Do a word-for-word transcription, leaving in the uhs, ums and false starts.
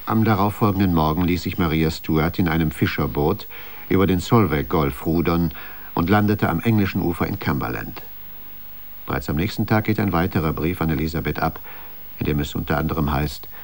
Am darauffolgenden Morgen ließ sich Maria Stuart in einem Fischerboot über den Solway-Golf rudern und landete am englischen Ufer in Cumberland. Bereits am nächsten Tag geht ein weiterer Brief an Elisabeth ab, in dem es unter anderem heißt: